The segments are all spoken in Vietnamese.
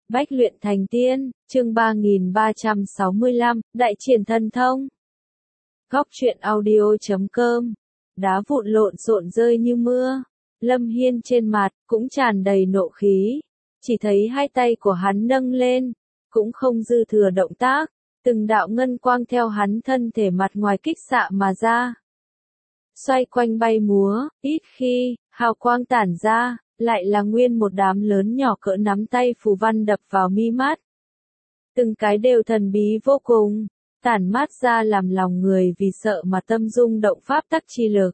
Bách luyện thành tiên, chương 3365, Đại triển thần thông. Góc truyện audio.com. Đá vụn lộn xộn rơi như mưa. Lâm Hiên trên mặt cũng tràn đầy nộ khí. Chỉ thấy hai tay của hắn nâng lên, cũng không dư thừa động tác. Từng đạo ngân quang theo hắn thân thể mặt ngoài kích xạ mà ra. Xoay quanh bay múa, ít khi, hào quang tản ra, lại là nguyên một đám lớn nhỏ cỡ nắm tay phù văn đập vào mi mắt. Từng cái đều thần bí vô cùng, tản mát ra làm lòng người vì sợ mà tâm rung động pháp tắc chi lực.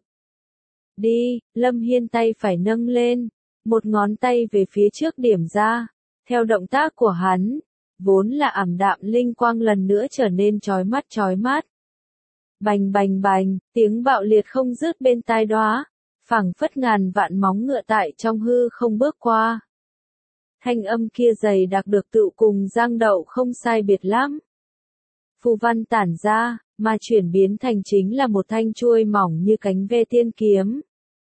Đi, Lâm Hiên tay phải nâng lên, một ngón tay về phía trước điểm ra, theo động tác của hắn, vốn là ảm đạm linh quang lần nữa trở nên chói mắt. Bành bành bành, tiếng bạo liệt không dứt bên tai đóa, phảng phất ngàn vạn móng ngựa tại trong hư không bước qua. Thanh âm kia dày đặc được tựu cùng giang đậu không sai biệt lắm. Phù văn tản ra, mà chuyển biến thành chính là một thanh chuôi mỏng như cánh ve tiên kiếm.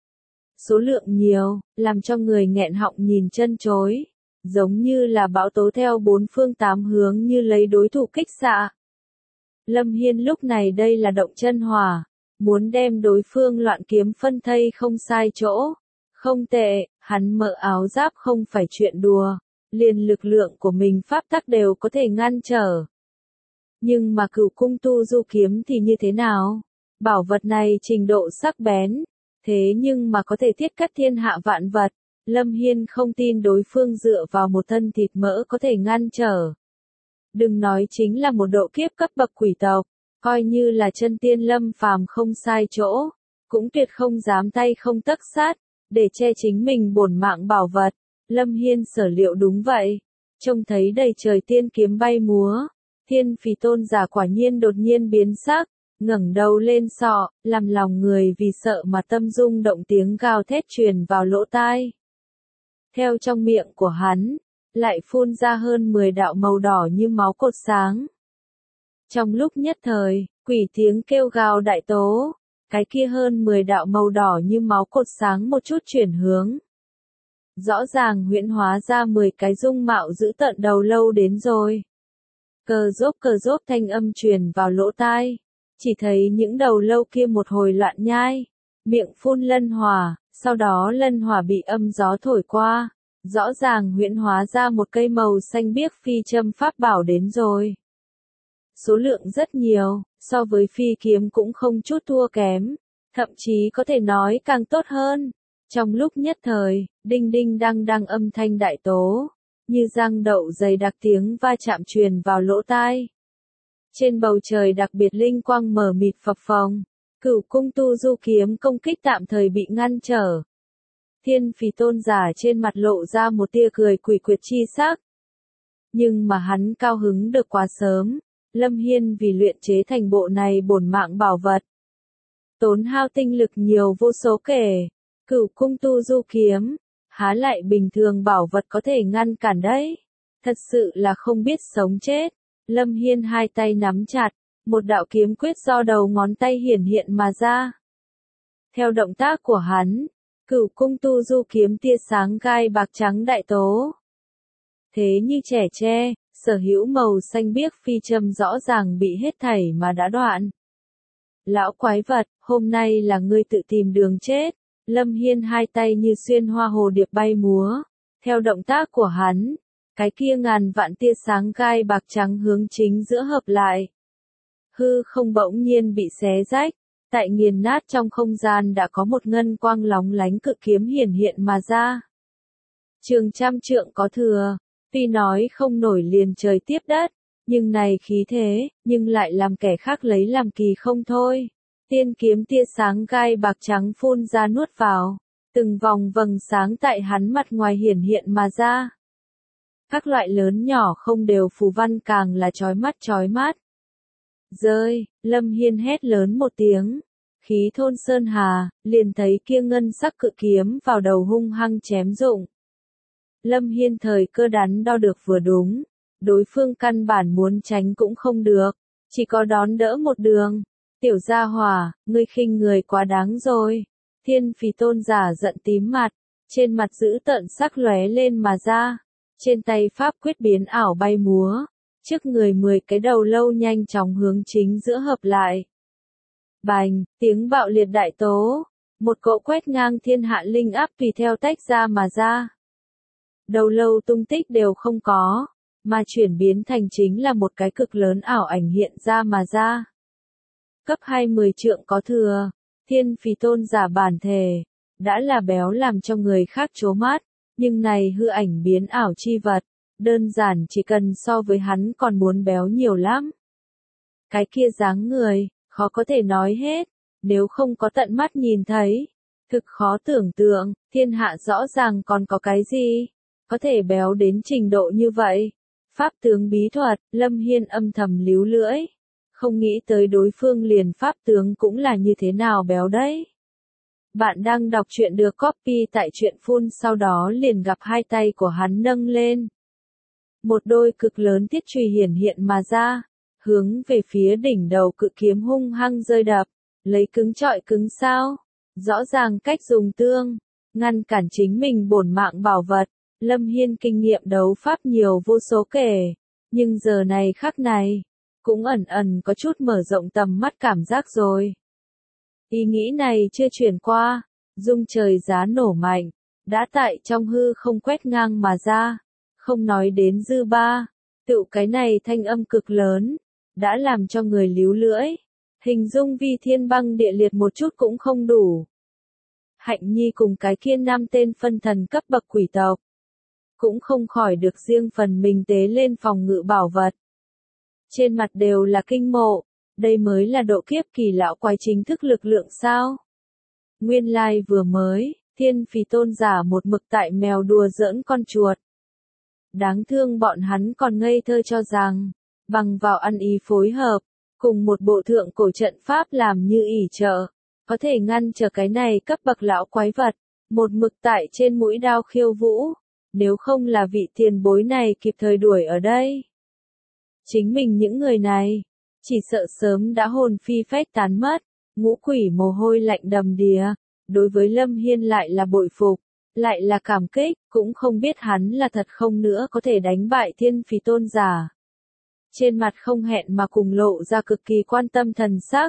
Số lượng nhiều, làm cho người nghẹn họng nhìn chân chối, giống như là bão tố theo bốn phương tám hướng như lấy đối thủ kích xạ. Lâm Hiên lúc này đây là động chân hỏa, muốn đem đối phương loạn kiếm phân thây không sai chỗ. Không tệ, hắn mở áo giáp không phải chuyện đùa, liền lực lượng của mình pháp tắc đều có thể ngăn trở. Nhưng mà Cửu Cung Tu Du kiếm thì như thế nào? Bảo vật này trình độ sắc bén, thế nhưng mà có thể thiết cắt thiên hạ vạn vật. Lâm Hiên không tin đối phương dựa vào một thân thịt mỡ có thể ngăn trở. Đừng nói chính là một độ kiếp cấp bậc quỷ tộc, coi như là chân tiên lâm phàm không sai chỗ, cũng tuyệt không dám tay không tấc sát, để che chính mình bổn mạng bảo vật. Lâm Hiên sở liệu đúng vậy, trông thấy đầy trời tiên kiếm bay múa, Thiên Phì tôn giả quả nhiên đột nhiên biến sắc, ngẩng đầu lên sọ, làm lòng người vì sợ mà tâm rung động tiếng gào thét truyền vào lỗ tai. Theo trong miệng của hắn, lại phun ra hơn 10 đạo màu đỏ như máu cột sáng. Trong lúc nhất thời, quỷ tiếng kêu gào đại tố, cái kia hơn 10 đạo màu đỏ như máu cột sáng một chút chuyển hướng. Rõ ràng huyễn hóa ra 10 cái dung mạo dữ tợn đầu lâu đến rồi. Cờ rốp thanh âm truyền vào lỗ tai, chỉ thấy những đầu lâu kia một hồi loạn nhai, miệng phun lân hỏa, sau đó lân hỏa bị âm gió thổi qua. Rõ ràng huyễn hóa ra một cây màu xanh biếc phi châm pháp bảo đến rồi. Số lượng rất nhiều, so với phi kiếm cũng không chút thua kém, thậm chí có thể nói càng tốt hơn. Trong lúc nhất thời, đinh đinh đăng âm thanh đại tố, như giang đậu dày đặc tiếng va chạm truyền vào lỗ tai. Trên bầu trời đặc biệt linh quang mờ mịt phập phồng, Cửu Cung Tu Du kiếm công kích tạm thời bị ngăn trở. Thiên Phì tôn giả trên mặt lộ ra một tia cười quỷ quyệt chi sắc. Nhưng mà hắn cao hứng được quá sớm, Lâm Hiên vì luyện chế thành bộ này bổn mạng bảo vật. Tốn hao tinh lực nhiều vô số kể, Cửu Cung Tu Du kiếm, há lại bình thường bảo vật có thể ngăn cản đấy. Thật sự là không biết sống chết. Lâm Hiên hai tay nắm chặt, một đạo kiếm quyết do đầu ngón tay hiển hiện mà ra. Theo động tác của hắn, Cửu Cung Tu Du kiếm tia sáng gai bạc trắng đại tố. Thế như trẻ tre, sở hữu màu xanh biếc phi châm rõ ràng bị hết thảy mà đã đoạn. Lão quái vật, hôm nay là ngươi tự tìm đường chết. Lâm Hiên hai tay như xuyên hoa hồ điệp bay múa. Theo động tác của hắn, cái kia ngàn vạn tia sáng gai bạc trắng hướng chính giữa hợp lại. Hư không bỗng nhiên bị xé rách. Tại nghiền nát trong không gian đã có một ngân quang lóng lánh cự kiếm hiển hiện mà ra. Trường trăm trượng có thừa, tuy nói không nổi liền trời tiếp đất, nhưng này khí thế, nhưng lại làm kẻ khác lấy làm kỳ không thôi. Tiên kiếm tia sáng gai bạc trắng phun ra nuốt vào, từng vòng vầng sáng tại hắn mặt ngoài hiển hiện mà ra. Các loại lớn nhỏ không đều phù văn càng là chói mắt. Rơi, Lâm Hiên hét lớn một tiếng, khí thôn sơn hà, liền thấy kia ngân sắc cự kiếm vào đầu hung hăng chém rụng. Lâm Hiên thời cơ đắn đo được vừa đúng, đối phương căn bản muốn tránh cũng không được, chỉ có đón đỡ một đường. Tiểu gia hỏa, ngươi khinh người quá đáng rồi. Thiên Phì tôn giả giận tím mặt, trên mặt dữ tợn sắc lóe lên mà ra. Trên tay pháp quyết biến ảo bay múa, trước người 10 cái đầu lâu nhanh chóng hướng chính giữa hợp lại. Bành, tiếng bạo liệt đại tố, một cỗ quét ngang thiên hạ linh áp tùy theo tách ra mà ra. Đầu lâu tung tích đều không có, mà chuyển biến thành chính là một cái cực lớn ảo ảnh hiện ra mà ra. Cấp 20 trượng có thừa, thiên phì tôn giả bản thể, đã là béo làm cho người khác trố mắt, nhưng này hư ảnh biến ảo chi vật, đơn giản chỉ cần so với hắn còn muốn béo nhiều lắm. Cái kia dáng người, khó có thể nói hết, nếu không có tận mắt nhìn thấy, thực khó tưởng tượng, thiên hạ rõ ràng còn có cái gì, có thể béo đến trình độ như vậy. Pháp tướng bí thuật, Lâm Hiên âm thầm líu lưỡi, không nghĩ tới đối phương liền pháp tướng cũng là như thế nào béo đấy. Bạn đang đọc truyện được copy tại truyện phun sau đó liền gặp hai tay của hắn nâng lên. Một đôi cực lớn thiết chùy hiển hiện mà ra, hướng về phía đỉnh đầu cự kiếm hung hăng rơi đập, lấy cứng trọi cứng sao, rõ ràng cách dùng tương, ngăn cản chính mình bổn mạng bảo vật. Lâm Hiên kinh nghiệm đấu pháp nhiều vô số kể, nhưng giờ này khắc này, cũng ẩn ẩn có chút mở rộng tầm mắt cảm giác rồi. Ý nghĩ này chưa chuyển qua, rung trời giá nổ mạnh, đã tại trong hư không quét ngang mà ra, không nói đến dư ba, tựu cái này thanh âm cực lớn, đã làm cho người líu lưỡi, hình dung vi thiên băng địa liệt một chút cũng không đủ. Hạnh Nhi cùng cái kia 5 tên phân thần cấp bậc quỷ tộc, cũng không khỏi được riêng phần mình tế lên phòng ngự bảo vật. Trên mặt đều là kinh mộ, đây mới là độ kiếp kỳ lão quái chính thức lực lượng sao. Nguyên lai vừa mới, thiên phì tôn giả một mực tại mèo đùa giỡn con chuột. Đáng thương bọn hắn còn ngây thơ cho rằng, bằng vào ăn ý phối hợp, cùng một bộ thượng cổ trận pháp làm như ỷ trợ, có thể ngăn trở cái này cấp bậc lão quái vật, một mực tại trên mũi đao khiêu vũ. Nếu không là vị tiền bối này kịp thời đuổi ở đây, chính mình những người này, chỉ sợ sớm đã hồn phi phách tán mất. Ngũ quỷ mồ hôi lạnh đầm đìa, đối với Lâm Hiên lại là bội phục, lại là cảm kích, cũng không biết hắn là thật không nữa có thể đánh bại thiên phì tôn giả. Trên mặt không hẹn mà cùng lộ ra cực kỳ quan tâm thần sắc.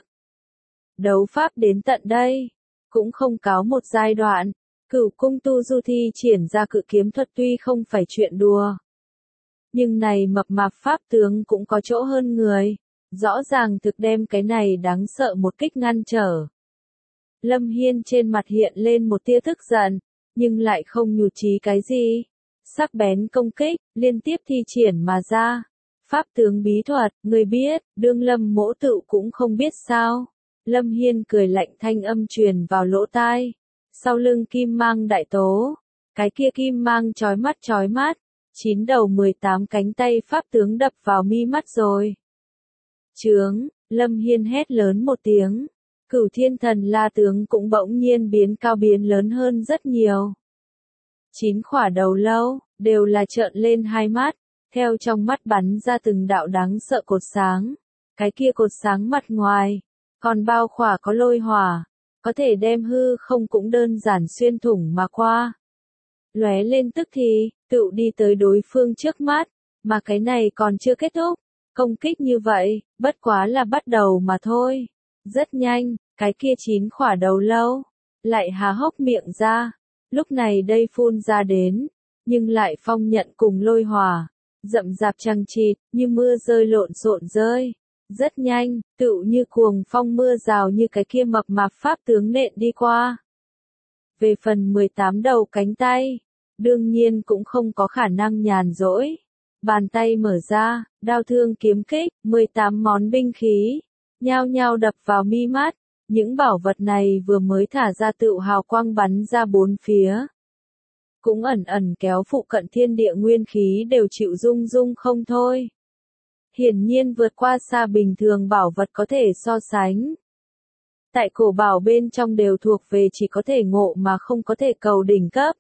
Đấu pháp đến tận đây, cũng không cáo một giai đoạn. Cửu cung tu du thi triển ra cự kiếm thuật tuy không phải chuyện đùa, nhưng này mập mạp pháp tướng cũng có chỗ hơn người, rõ ràng thực đem cái này đáng sợ một kích ngăn trở. Lâm Hiên trên mặt hiện lên một tia tức giận, nhưng lại không nhụt chí cái gì. Sắc bén công kích, liên tiếp thi triển mà ra. Pháp tướng bí thuật, người biết, đương Lâm mỗ tự cũng không biết sao. Lâm Hiên cười lạnh thanh âm truyền vào lỗ tai. Sau lưng kim mang đại tố, cái kia kim mang chói mắt, 9 đầu 18 cánh tay pháp tướng đập vào mi mắt rồi. Chướng, Lâm Hiên hét lớn một tiếng, Cửu Thiên Thần La tướng cũng bỗng nhiên biến cao biến lớn hơn rất nhiều. 9 khỏa đầu lâu, đều là trợn lên hai mắt, theo trong mắt bắn ra từng đạo đáng sợ cột sáng, cái kia cột sáng mặt ngoài, còn bao khỏa có lôi hỏa. Có thể đem hư không cũng đơn giản xuyên thủng mà qua. Lóe lên tức thì, tựu đi tới đối phương trước mắt, mà cái này còn chưa kết thúc. Công kích như vậy, bất quá là bắt đầu mà thôi. Rất nhanh, cái kia 9 khỏa đầu lâu, lại há hốc miệng ra. Lúc này đây phun ra đến, nhưng lại phong nhận cùng lôi hỏa, rậm rạp chằng chịt, như mưa rơi lộn xộn rơi. Rất nhanh, tựu như cuồng phong mưa rào như cái kia mập mạp pháp tướng nện đi qua. Về phần 18 đầu cánh tay, đương nhiên cũng không có khả năng nhàn rỗi. Bàn tay mở ra, đao thương kiếm kích, 18 món binh khí, nhao nhao đập vào mi mắt. Những bảo vật này vừa mới thả ra tựu hào quang bắn ra bốn phía. Cũng ẩn ẩn kéo phụ cận thiên địa nguyên khí đều chịu rung rung không thôi. Hiển nhiên vượt qua xa bình thường bảo vật có thể so sánh. Tại cổ bảo bên trong đều thuộc về chỉ có thể ngộ mà không có thể cầu đỉnh cấp.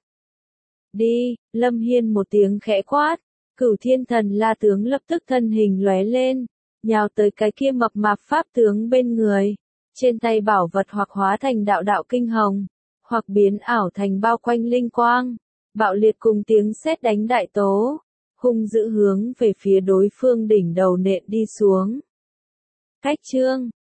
Đi, Lâm Hiên một tiếng khẽ quát, Cửu Thiên Thần La tướng lập tức thân hình lóe lên, nhào tới cái kia mập mạp pháp tướng bên người. Trên tay bảo vật hoặc hóa thành đạo đạo kinh hồng, hoặc biến ảo thành bao quanh linh quang, bạo liệt cùng tiếng sét đánh đại tố. hung dữ hướng về phía đối phương đỉnh đầu nện đi xuống. Cách chương